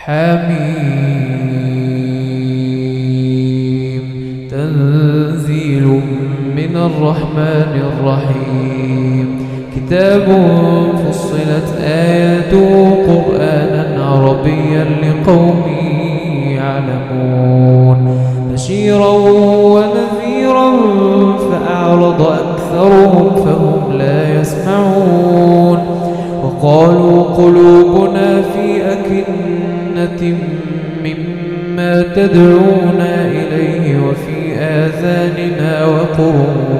حميم تنزيل من الرحمن الرحيم كتاب فصلت آياته قرآنا عربيا لقوم يعلمون بشيرا ونذيرا فأعرض أكثرهم فهم لا يسمعون وقالوا قلوبنا في أكنة مما تدعونا إليه وفي آذاننا وقر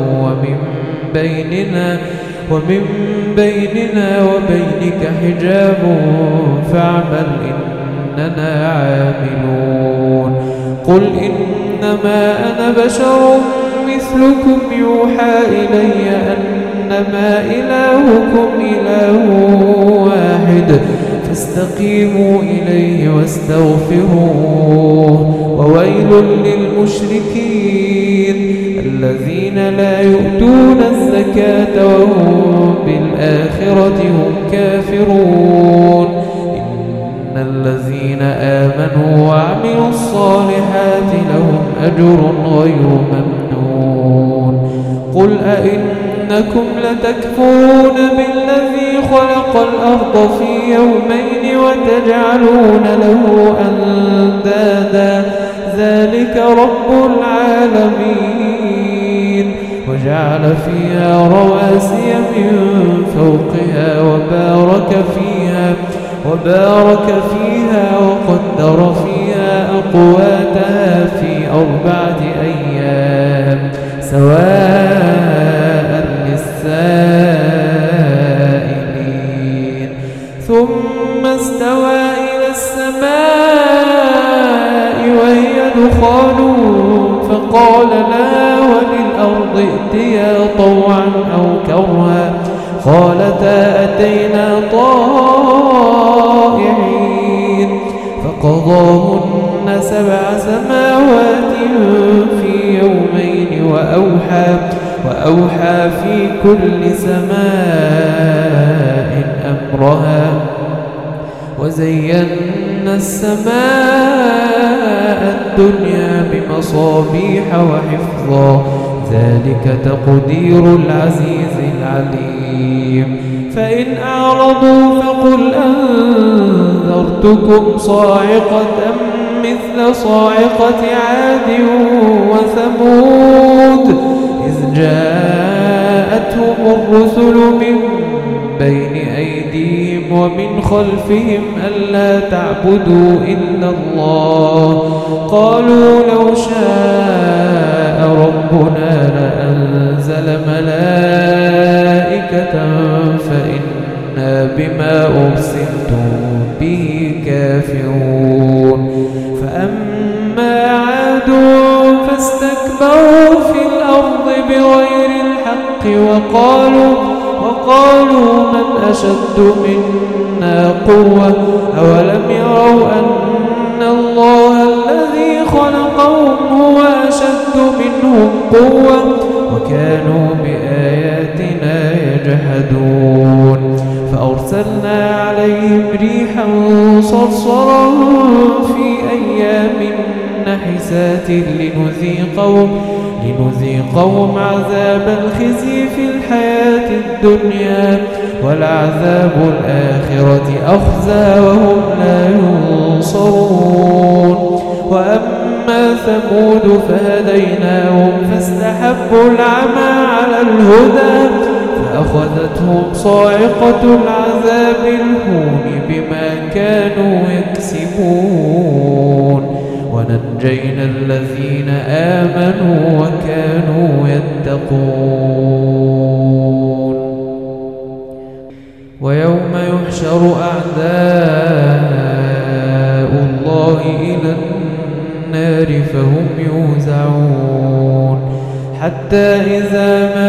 ومن بيننا وبينك حجاب فاعمل إننا عاملون قل إنما أنا بشر مثلكم يوحى إلي أنما إلهكم إله واحد فاستقيموا إليه واستغفروه وويل للمشركين الذين لا يؤتون الزكاة وهم بالآخرة هم كافرون إن الذين آمنوا وعملوا الصالحات لهم أجر غير ممنون قل أئنكم لتكفرون بالذي خلق الأرض في يومين وتجعلون له أندادا ذلك رب العالمين وجعل فيها رواسي من فوقها وبارك فيها وقدر فيها أقواتها في 4 أيام سواء للسائلين ثم استوى إلى السماء وهي دخان فقال لها وللأرض ائتيا طوعا أو كرها قالتا أتينا طائعين فقضاهن 7 سماوات في يومين وأوحى في كل سماء أمرها وزينا السماء الدنيا بمصابيح وحفظا ذلك تقدير العزيز العليم فإن أعرضوا فقل أنذرتكم صاعقة مثل صاعقة عاد وثمود إذ جاءتهم الرسل من بين أيديهم ومن خلفهم ألا تعبدوا إلا الله قالوا لو شاء ربنا لأنزل ملائكة فإنا بما أرسلتم به كافرون فأما عاد فاستكبروا في الأرض بغير الحق وقالوا من أشد منا قوة أولم يروا أن الله الذي خلقهم هو أشد منهم قوة وكانوا بآياتنا يجحدون فأرسلنا عليهم ريحا صرصرا في أيام نحسات لنذيقهم عذاب الخزي في الحياة الدنيا ولعذاب الآخرة أخزى وهم لا ينصرون وأما ثمود فهديناهم فاستحبوا العمى على الهدى فأخذتهم صاعقة العذاب الهون بما كانوا يكسبون ونجينا الذين آمنوا وكانوا يتقون ويوم يحشر أعداء الله إلى النار فهم يوزعون حتى إذا ما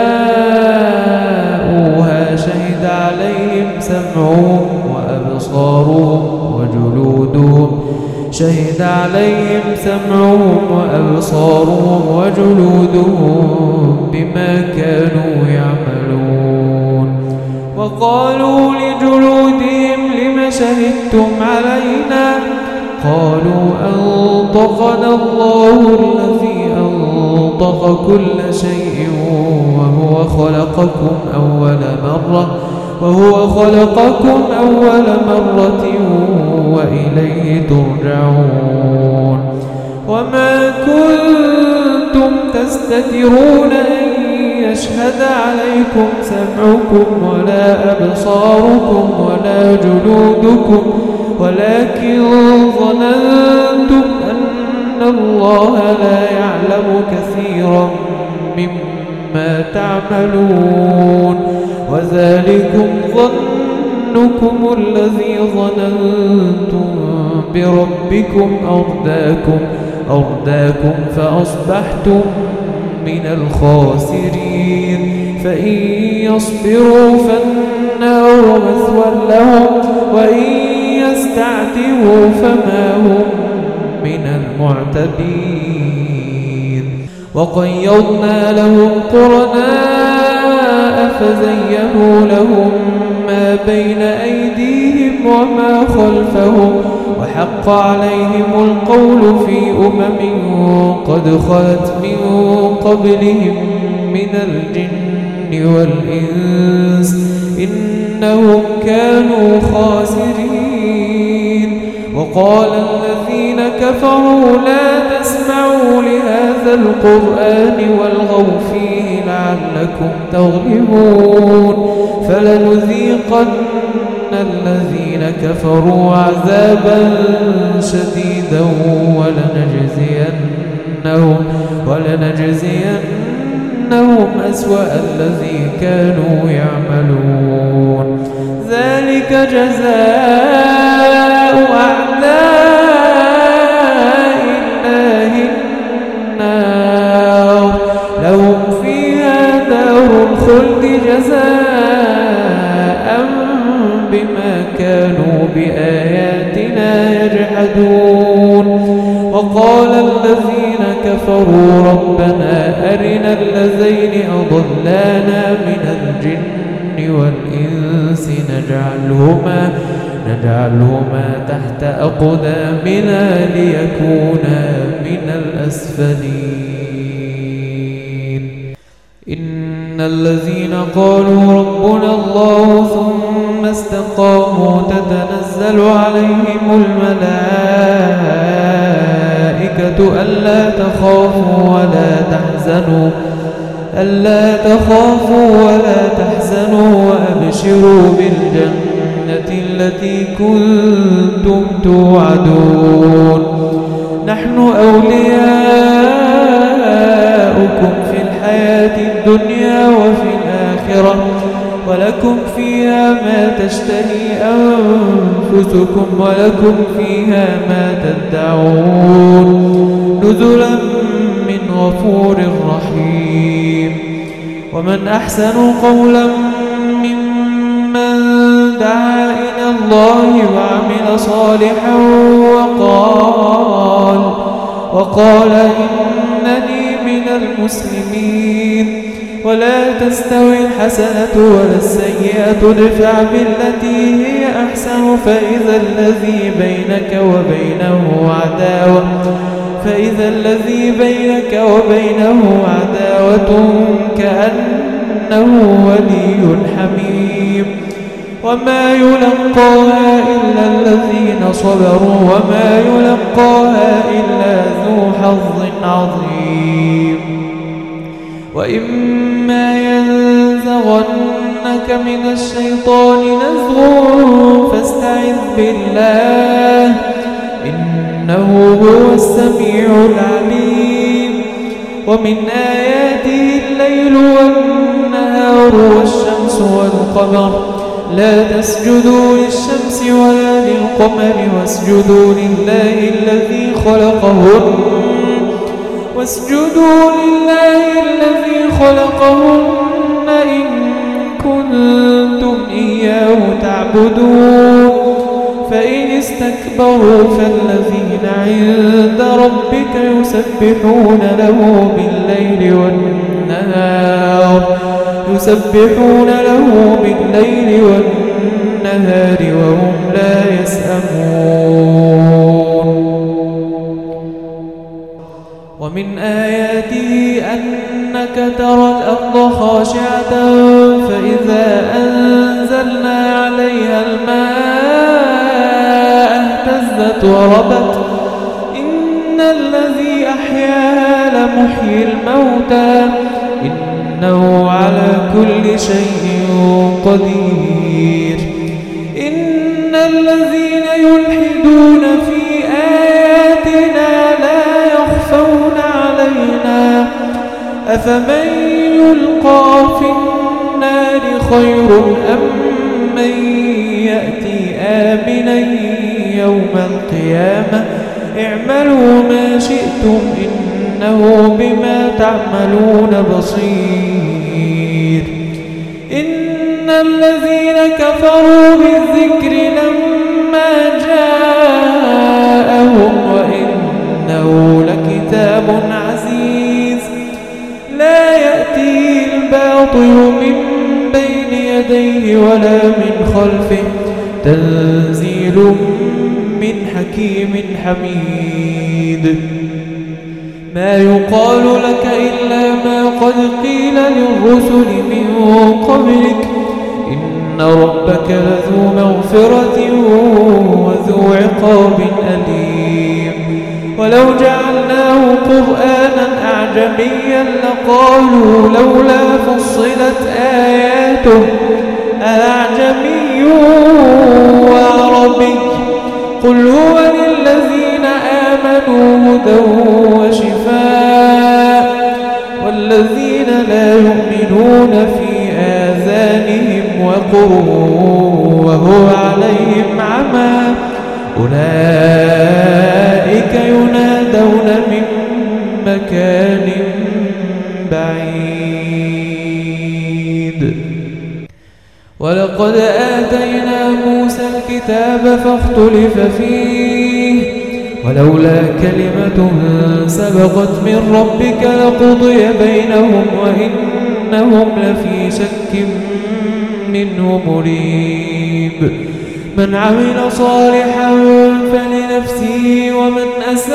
جاءوها شهد عليهم سمعهم وأبصارهم وجلودهم بما كانوا يعملون وقالوا لجلودهم لم شهدتم علينا؟ قالوا أنطقنا الله الذي أنطق كل شيء وهو خلقكم أول مرة وإليه ترجعون. وما كنتم تستترون أن يشهد عليكم سمعكم ولا أبصاركم ولا جلودكم ولكن ظننتم أن الله لا يعلم كثيرا مما تعملون. وذلكم ظنكم الذي ظننتم بربكم أرداكم فأصبحتم من الخاسرين. فإن يصبروا فالنار مثوى لهم وإن يستعتبوا فما هم من المعتبين. وقيضنا لهم قرناء فزينوا لهم ما بين أيديهم وما خلفهم وحق عليهم القول في أمم قد خلت من قبلهم من الجن والإنس إنهم كانوا خاسرين. وقال الذين كفروا لا تسمعوا لهذا القرآن والغوا فيه لعلكم تغلبون. فلنذيقن الذين كفروا عذابا شديدا ولنجزينهم أسوأ الذي كانوا يعملون. ذلك جزاء أعداء الله النار لهم فيها دار الخلد جزاء بما كانوا بآياتنا يجحدون. وقال الذين كفروا ربنا أرنا الذين أضلانا من الجن والإنس نجعلهما تحت أقدامنا ليكونا من الأسفلين. إن الذين قالوا ربنا الله ثم استقاموا تتنزل عليهم الملائكة ألا تخافوا ولا تحزنوا وأبشروا بالجنة التي كنتم توعدون. نحن أولياؤكم في الحياة الدنيا وفي الآخرة ولكم فيها ما تشتهي أنفسكم ولكم فيها ما تدعون نزلا من غفور رحيم. ومن أحسن قولا ممن دعا إلى الله وعمل صالحا وقال إنني من المسلمين. ولا تستوي الحسنة ولا السيئة ادفع بالتي هي أحسن فإذا الذي بينك وبينه عداوة كأنه ولي حميم. وما يلقاها إلا الذين صبروا وما يلقاها إلا ذو حظ عظيم. وإما ينزغنك من الشيطان نزغ فاستعذ بالله إنه هو السميع العليم. ومن آياته الليل والنهار والشمس والقمر لا تسجدوا للشمس ولا للقمر واسجدوا لله الذي خلقهن إن كنتم إياه تعبدون. فإن استكبروا فالذين عند ربك يسبحون له بالليل النهار وهم لا يسأمون. ومن آياته أنك ترى الأرض خاشعة فإذا أنزلنا عليها الماء اهتزت وربت إن الذي أحياها لمحيي الموتى إنه على كل شيء قدير. إن الذين يلحدون في آياتنا لا يخفون علينا أفمن يلقى في النار خير أم من يأتي آمنا يوم القيامة اعملوا ما شئتم إنه بما تعملون بصير. إن الذين كفروا بالذكر لما جاءهم وإنه لكتاب عزيز لا يأتيه الباطل من بين يديه ولا من خلفه تنزيل من حكيم حميد. ما يقال لك إلا ما قد قيل للرسل من قبلك إن ربك لذو مغفرة وذو عقاب أليم. ولو جعلناه قرآنا أعجميا لقالوا لولا فصلت آياته أعجمي وعربي قل هو للذين آمنوا هدى وشفاء والذين لا يؤمنون في آذانهم وقر وهو عليهم عمى أولئك ينادون من مكان بعيد. ولقد آتينا موسى الكتاب فاختلف فيه ولولا كلمة سبقت من ربك لقضي بينهم وإنهم لفي شك منه مريب. من عمل صالحا فلنفسه ومن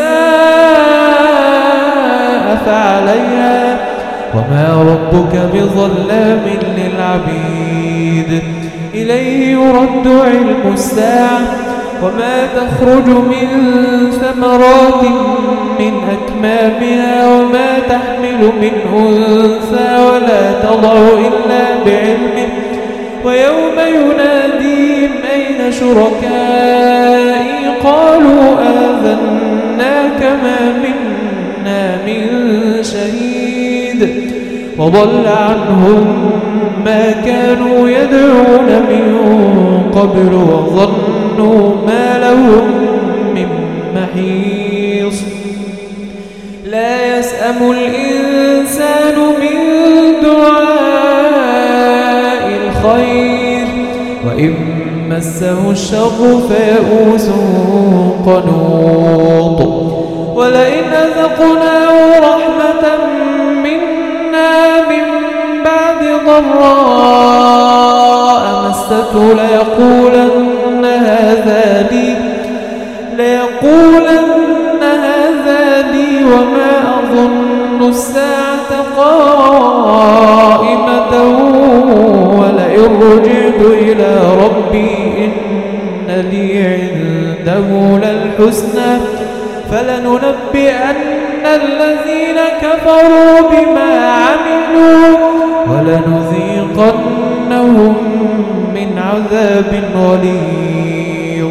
أساء فعليها وما ربك بظلام للعبيد. إليه يرد علم الساعة وما تخرج من ثمرات من أكمامها وما تحمل من أنثى ولا تضع إلا بعلمه ويوم يناديهم أين شركائي قالوا آذناك ما منا من شهيد وضل عنهم ما كانوا يدعون من قبل وظنوا ما لهم من محيص. لا يسأم الإنسان من دعاء الخير وإن مسه الشر فيئوس قنوط. ولئن أذقناه رحمة منا من بعد ضراء مسته ليقولن هذا لي وما أظن الساعة قائمة ولئن رجعت إلى ربي إن لي عنده للحسنى فلننبئن الذين كفروا بما عملوا ولنذيقنهم من عذاب غليظ.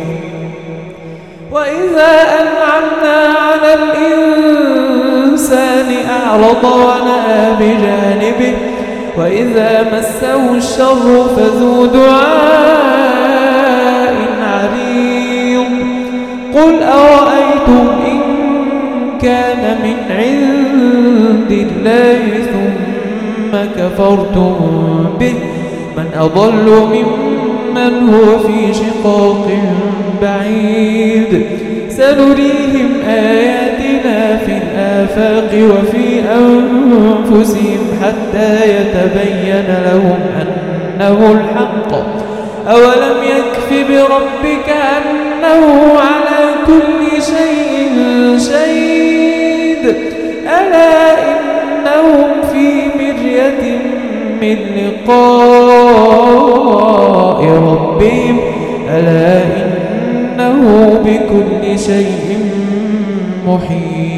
وإذا أنعمنا على الإنسان أعرض ونأى بجانبه وإذا مسه الشر فذو دعاء عريض. قل أرأيتم إن كان من عند الله ثم كفرتم به من أضل ممن هو في شقاق بعيد. سنريهم آياتنا في الآفاق وفي أنفسهم حتى يتبين لهم أنه الحق أولم يكف بربك أنه على كل شيء شهيد ألا إنهم في مرية من لقاء ربهم ألا إنه بكل شيء محيط